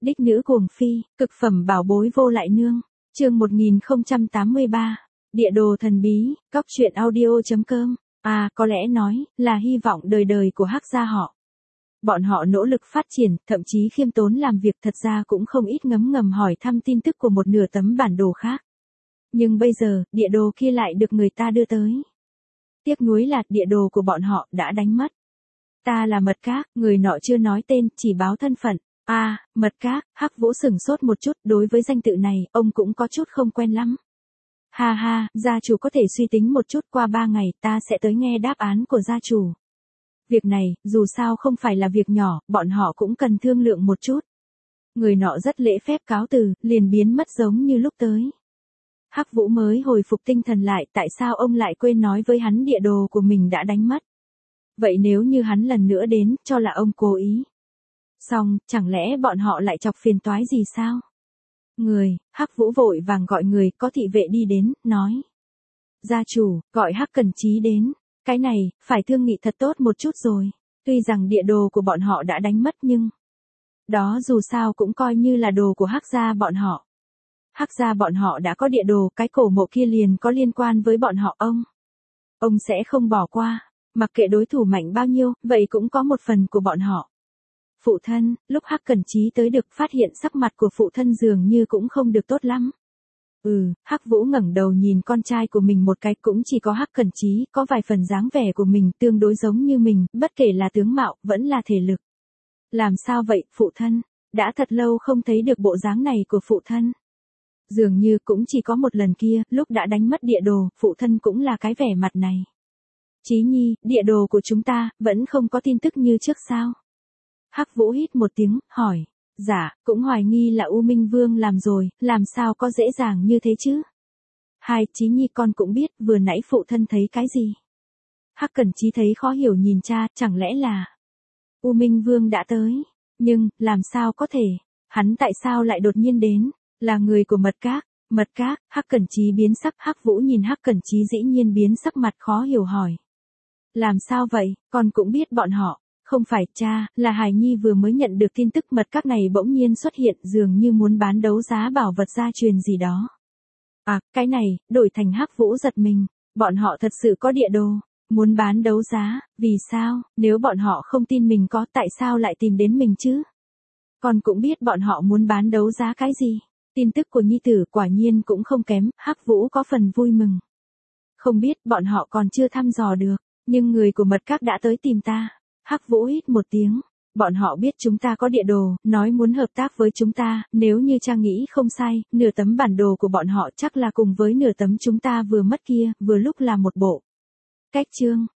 Đích nữ cuồng phi, cực phẩm bảo bối vô lại nương. Chương 1083. Địa đồ thần bí, Cóc truyện audio.com. Có lẽ nói là hy vọng đời đời của Hắc gia họ. Bọn họ nỗ lực phát triển, thậm chí khiêm tốn làm việc, thật ra cũng không ít ngấm ngầm hỏi thăm tin tức của một nửa tấm bản đồ khác. Nhưng bây giờ, địa đồ kia lại được người ta đưa tới. Tiếc nuối là địa đồ của bọn họ đã đánh mất. Ta là Mật Các, người nọ chưa nói tên, chỉ báo thân phận. Mật Các. Hắc Vũ sửng sốt một chút, đối với danh tự này, ông cũng có chút không quen lắm. Ha, gia chủ có thể suy tính một chút, qua 3 ngày ta sẽ tới nghe đáp án của gia chủ. Việc này, dù sao không phải là việc nhỏ, bọn họ cũng cần thương lượng một chút. Người nọ rất lễ phép cáo từ, liền biến mất giống như lúc tới. Hắc Vũ mới hồi phục tinh thần lại, tại sao ông lại quên nói với hắn địa đồ của mình đã đánh mất. Vậy nếu như hắn lần nữa đến, cho là ông cố ý. Xong, chẳng lẽ bọn họ lại chọc phiền toái gì sao? Hắc Vũ vội vàng gọi người có thị vệ đi đến, nói. Gia chủ, gọi Hắc Cẩn Chí đến. Cái này, phải thương nghị thật tốt một chút rồi. Tuy rằng địa đồ của bọn họ đã đánh mất nhưng... đó dù sao cũng coi như là đồ của Hắc gia bọn họ. Hắc gia bọn họ đã có địa đồ, cái cổ mộ kia liền có liên quan với bọn họ ông. Ông sẽ không bỏ qua, mặc kệ đối thủ mạnh bao nhiêu, vậy cũng có một phần của bọn họ. Phụ thân, lúc Hắc Cẩn Chí tới được phát hiện sắc mặt của phụ thân dường như cũng không được tốt lắm. Hắc Vũ ngẩng đầu nhìn con trai của mình một cái, cũng chỉ có Hắc Cẩn Chí, có vài phần dáng vẻ của mình tương đối giống như mình, bất kể là tướng mạo, vẫn là thể lực. Làm sao vậy, phụ thân? Đã thật lâu không thấy được bộ dáng này của phụ thân. Dường như cũng chỉ có một lần kia, lúc đã đánh mất địa đồ, phụ thân cũng là cái vẻ mặt này. Chí Nhi, địa đồ của chúng ta, vẫn không có tin tức như trước sao? Hắc Vũ hít một tiếng, hỏi. Dạ, cũng hoài nghi là U Minh Vương làm rồi, làm sao có dễ dàng như thế chứ? Chí Nhi con cũng biết, vừa nãy phụ thân thấy cái gì? Hắc Cẩn Chí thấy khó hiểu nhìn cha, chẳng lẽ là... U Minh Vương đã tới, nhưng, làm sao có thể? Hắn tại sao lại đột nhiên đến? Là người của Mật Các, Hắc Cẩn Chí biến sắc, Hắc Vũ nhìn Hắc Cẩn Chí dĩ nhiên biến sắc mặt khó hiểu hỏi. Làm sao vậy, con cũng biết bọn họ. Không phải cha, là Hải Nhi vừa mới nhận được tin tức Mật Các này bỗng nhiên xuất hiện, dường như muốn bán đấu giá bảo vật gia truyền gì đó. Cái này, đổi thành Hắc Vũ giật mình, bọn họ thật sự có địa đồ, muốn bán đấu giá, vì sao, nếu bọn họ không tin mình có, tại sao lại tìm đến mình chứ? Con cũng biết bọn họ muốn bán đấu giá cái gì, tin tức của nhi tử quả nhiên cũng không kém, Hắc Vũ có phần vui mừng. Không biết, bọn họ còn chưa thăm dò được, nhưng người của Mật Các đã tới tìm ta. Hắc Vũ hít một tiếng, bọn họ biết chúng ta có địa đồ, nói muốn hợp tác với chúng ta, nếu như cha nghĩ không sai, nửa tấm bản đồ của bọn họ chắc là cùng với nửa tấm chúng ta vừa mất kia, vừa lúc là một bộ. Cách chương,